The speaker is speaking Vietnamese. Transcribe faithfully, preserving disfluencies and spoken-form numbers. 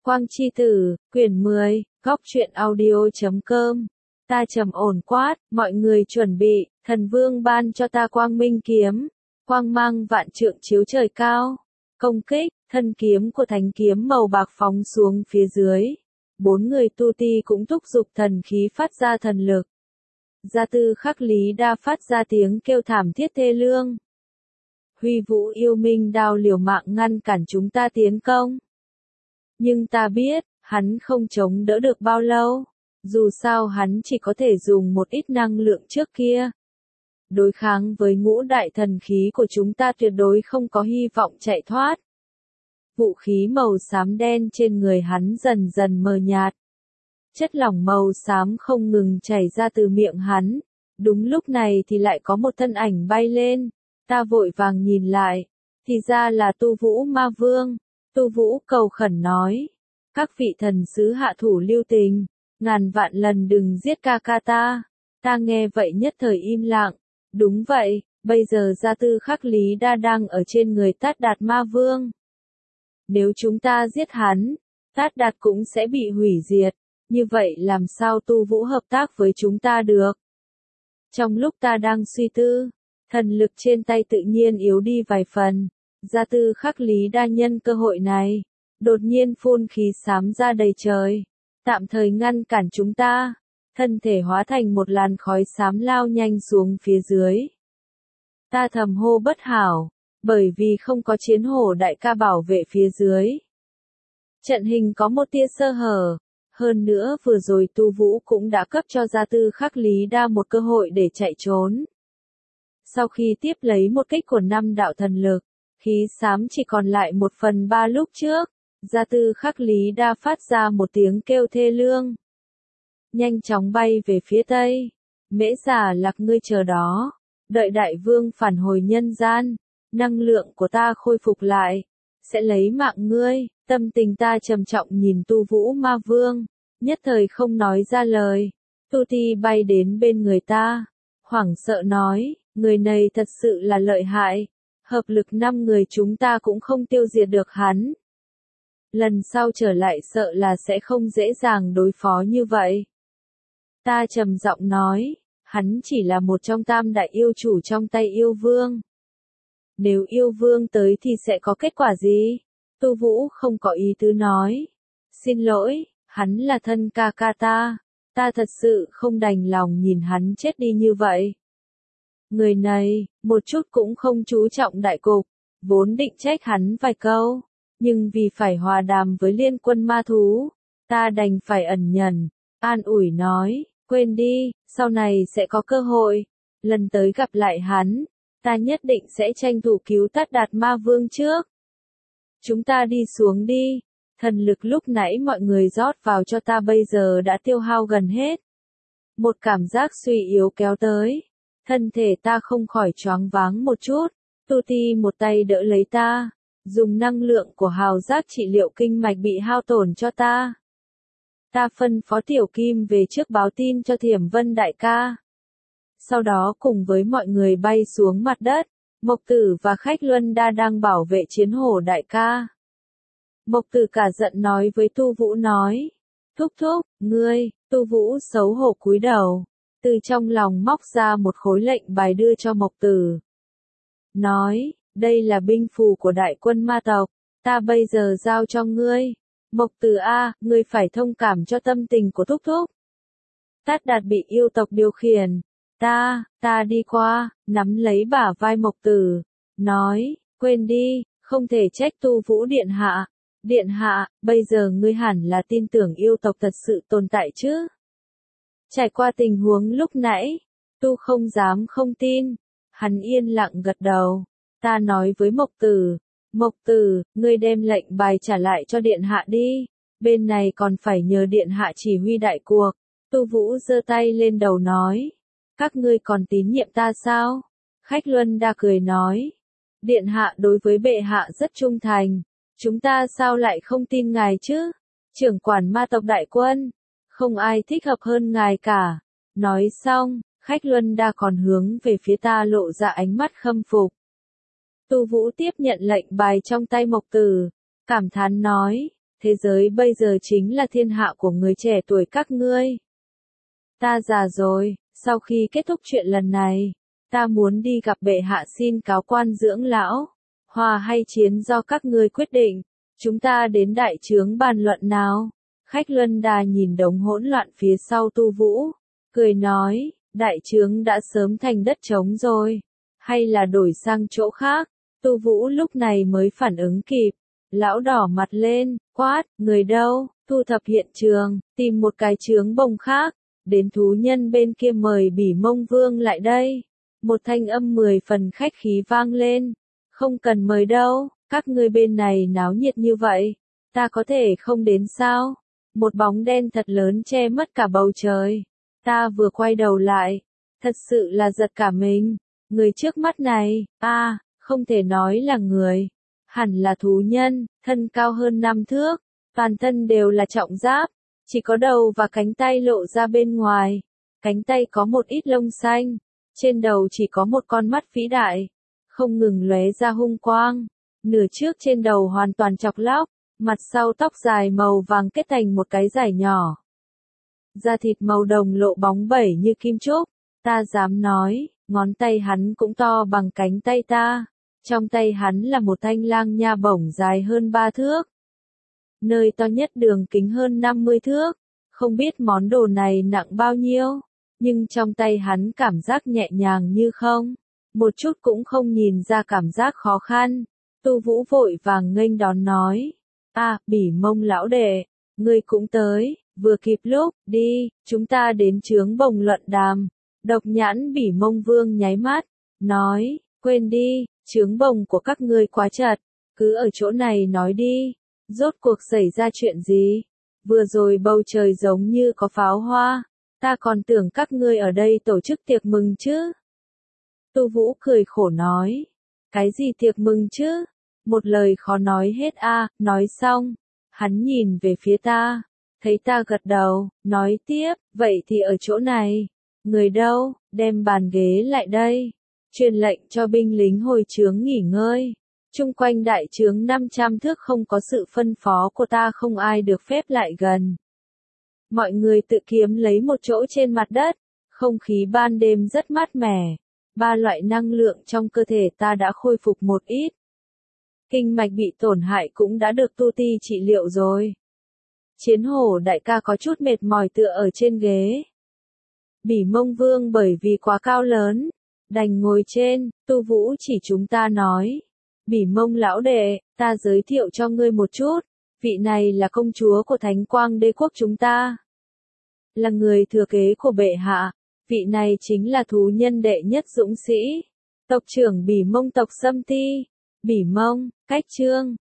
Quang Chi Tử, quyển mười, góc truyện audio chấm com. Ta trầm ổn quát, mọi người chuẩn bị, thần vương ban cho ta quang minh kiếm, quang mang vạn trượng chiếu trời cao. Công kích, thân kiếm của thánh kiếm màu bạc phóng xuống phía dưới. Bốn người tu ti cũng thúc giục thần khí phát ra thần lực. Gia Tư Khắc Lý Đa phát ra tiếng kêu thảm thiết thê lương. Huy Vũ yêu minh đao liều mạng ngăn cản chúng ta tiến công. Nhưng ta biết, hắn không chống đỡ được bao lâu. Dù sao hắn chỉ có thể dùng một ít năng lượng trước kia. Đối kháng với ngũ đại thần khí của chúng ta tuyệt đối không có hy vọng chạy thoát. Vũ khí màu xám đen trên người hắn dần dần mờ nhạt. Chất lỏng màu xám không ngừng chảy ra từ miệng hắn. Đúng lúc này thì lại có một thân ảnh bay lên. Ta vội vàng nhìn lại. Thì ra là Tu Vũ Ma Vương. Tu Vũ cầu khẩn nói. Các vị thần sứ hạ thủ lưu tình. Ngàn vạn lần đừng giết ca ca ta. Ta nghe vậy nhất thời im lặng. Đúng vậy, bây giờ Gia Tư Khắc Lý Đa đang ở trên người Tát Đạt Ma Vương. Nếu chúng ta giết hắn, Tát Đạt cũng sẽ bị hủy diệt. Như vậy làm sao Tu Vũ hợp tác với chúng ta được? Trong lúc ta đang suy tư, thần lực trên tay tự nhiên yếu đi vài phần. Gia Tư Khắc Lý Đa nhân cơ hội này, đột nhiên phun khí xám ra đầy trời, tạm thời ngăn cản chúng ta. Thân thể hóa thành một làn khói xám lao nhanh xuống phía dưới. Ta thầm hô bất hảo, bởi vì không có chiến hổ đại ca bảo vệ phía dưới. Trận hình có một tia sơ hở, hơn nữa vừa rồi Tu Vũ cũng đã cấp cho Gia Tư Khắc Lý Đa một cơ hội để chạy trốn. Sau khi tiếp lấy một kích của năm đạo thần lực, khí xám chỉ còn lại một phần ba lúc trước. Gia Tư Khắc Lý Đa phát ra một tiếng kêu thê lương. Nhanh chóng bay về phía tây. Mễ Giả Lạc ngươi chờ đó. Đợi đại vương phản hồi nhân gian. Năng lượng của ta khôi phục lại. Sẽ lấy mạng ngươi. Tâm tình ta trầm trọng nhìn Tu Vũ Ma Vương. Nhất thời không nói ra lời. Tu Ti bay đến bên người ta. Hoảng sợ nói. Người này thật sự là lợi hại. Hợp lực năm người chúng ta cũng không tiêu diệt được hắn. Lần sau trở lại sợ là sẽ không dễ dàng đối phó như vậy. Ta trầm giọng nói, hắn chỉ là một trong tam đại yêu chủ trong tay yêu vương. Nếu yêu vương tới thì sẽ có kết quả gì? Tu Vũ không có ý tứ nói. Xin lỗi, hắn là thân ca ca ta. Ta thật sự không đành lòng nhìn hắn chết đi như vậy. Người này, một chút cũng không chú trọng đại cục, vốn định trách hắn vài câu. Nhưng vì phải hòa đàm với liên quân ma thú, ta đành phải ẩn nhẫn, an ủi nói, quên đi, sau này sẽ có cơ hội, lần tới gặp lại hắn, ta nhất định sẽ tranh thủ cứu Tát Đạt Ma Vương trước. Chúng ta đi xuống đi, thần lực lúc nãy mọi người rót vào cho ta bây giờ đã tiêu hao gần hết. Một cảm giác suy yếu kéo tới, thân thể ta không khỏi choáng váng một chút, Tu Ti một tay đỡ lấy ta. Dùng năng lượng của hào giác trị liệu kinh mạch bị hao tổn cho ta. Ta phân phó Tiểu Kim về trước báo tin cho Thiểm Vân đại ca. Sau đó cùng với mọi người bay xuống mặt đất, Mộc Tử và Khách Luân Đa đang bảo vệ chiến hổ đại ca. Mộc Tử cả giận nói với Tu Vũ nói, thúc thúc, ngươi, Tu Vũ xấu hổ cúi đầu, từ trong lòng móc ra một khối lệnh bài đưa cho Mộc Tử. Nói, đây là binh phù của đại quân ma tộc, ta bây giờ giao cho ngươi. Mộc Tử A, ngươi phải thông cảm cho tâm tình của thúc thúc. Tát Đạt bị yêu tộc điều khiển. Ta, ta đi qua, nắm lấy bả vai Mộc Tử, nói, quên đi, không thể trách Tu Vũ điện hạ. Điện hạ, bây giờ ngươi hẳn là tin tưởng yêu tộc thật sự tồn tại chứ. Trải qua tình huống lúc nãy, Tu không dám không tin, hắn yên lặng gật đầu. Ta nói với Mộc Tử, Mộc Tử, ngươi đem lệnh bài trả lại cho điện hạ đi, bên này còn phải nhờ điện hạ chỉ huy đại cuộc. Tu Vũ giơ tay lên đầu nói, các ngươi còn tín nhiệm ta sao? Khách Luân Đa cười nói, điện hạ đối với bệ hạ rất trung thành, chúng ta sao lại không tin ngài chứ? Trưởng quản ma tộc đại quân, không ai thích hợp hơn ngài cả. Nói xong, Khách Luân Đa còn hướng về phía ta lộ ra ánh mắt khâm phục. Tu Vũ tiếp nhận lệnh bài trong tay Mộc Tử, cảm thán nói, thế giới bây giờ chính là thiên hạ của người trẻ tuổi các ngươi. Ta già rồi, sau khi kết thúc chuyện lần này, ta muốn đi gặp bệ hạ xin cáo quan dưỡng lão. Hòa hay chiến do các ngươi quyết định, chúng ta đến đại trướng bàn luận nào. Khách Luân Đà nhìn đống hỗn loạn phía sau Tu Vũ, cười nói, đại trướng đã sớm thành đất trống rồi, hay là đổi sang chỗ khác. Tu Vũ lúc này mới phản ứng kịp, lão đỏ mặt lên, quát, người đâu, thu thập hiện trường, tìm một cái trướng bồng khác, đến thú nhân bên kia mời Bỉ Mông Vương lại đây. Một thanh âm mười phần khách khí vang lên, không cần mời đâu, các ngươi bên này náo nhiệt như vậy, ta có thể không đến sao? Một bóng đen thật lớn che mất cả bầu trời, ta vừa quay đầu lại, thật sự là giật cả mình, người trước mắt này, a, à, không thể nói là người, hẳn là thú nhân, thân cao hơn năm thước, toàn thân đều là trọng giáp, chỉ có đầu và cánh tay lộ ra bên ngoài, cánh tay có một ít lông xanh, trên đầu chỉ có một con mắt vĩ đại, không ngừng lóe ra hung quang, nửa trước trên đầu hoàn toàn chọc lóc, mặt sau tóc dài màu vàng kết thành một cái dải nhỏ. Da thịt màu đồng lộ bóng bẩy như kim trúc, ta dám nói, ngón tay hắn cũng to bằng cánh tay ta, trong tay hắn là một thanh lang nha bổng dài hơn ba thước. Nơi to nhất đường kính hơn năm mươi thước, không biết món đồ này nặng bao nhiêu, nhưng trong tay hắn cảm giác nhẹ nhàng như không, một chút cũng không nhìn ra cảm giác khó khăn. Tu Vũ vội vàng nghênh đón nói, à, Bỉ Mông lão đệ, ngươi cũng tới, vừa kịp lúc, đi, chúng ta đến trướng bồng luận đàm. Độc nhãn Bỉ Mông Vương nháy mắt, nói, quên đi, trướng bồng của các ngươi quá chật, cứ ở chỗ này nói đi, rốt cuộc xảy ra chuyện gì? Vừa rồi bầu trời giống như có pháo hoa, ta còn tưởng các ngươi ở đây tổ chức tiệc mừng chứ. Tu Vũ cười khổ nói, cái gì tiệc mừng chứ? Một lời khó nói hết a. À, nói xong, hắn nhìn về phía ta, thấy ta gật đầu, nói tiếp, vậy thì ở chỗ này, người đâu, đem bàn ghế lại đây, truyền lệnh cho binh lính hồi trướng nghỉ ngơi, chung quanh đại trướng năm trăm thước không có sự phân phó của ta không ai được phép lại gần. Mọi người tự kiếm lấy một chỗ trên mặt đất, không khí ban đêm rất mát mẻ, ba loại năng lượng trong cơ thể ta đã khôi phục một ít. Kinh mạch bị tổn hại cũng đã được tu ti trị liệu rồi. Chiến hổ đại ca có chút mệt mỏi tựa ở trên ghế. Bỉ Mông Vương bởi vì quá cao lớn, đành ngồi trên. Tu Vũ chỉ chúng ta nói, Bỉ Mông lão đệ, ta giới thiệu cho ngươi một chút, vị này là công chúa của Thánh Quang Đế quốc chúng ta, là người thừa kế của bệ hạ, vị này chính là thú nhân đệ nhất dũng sĩ, tộc trưởng Bỉ Mông tộc Sâm Ti. Bỉ Mông, cách chương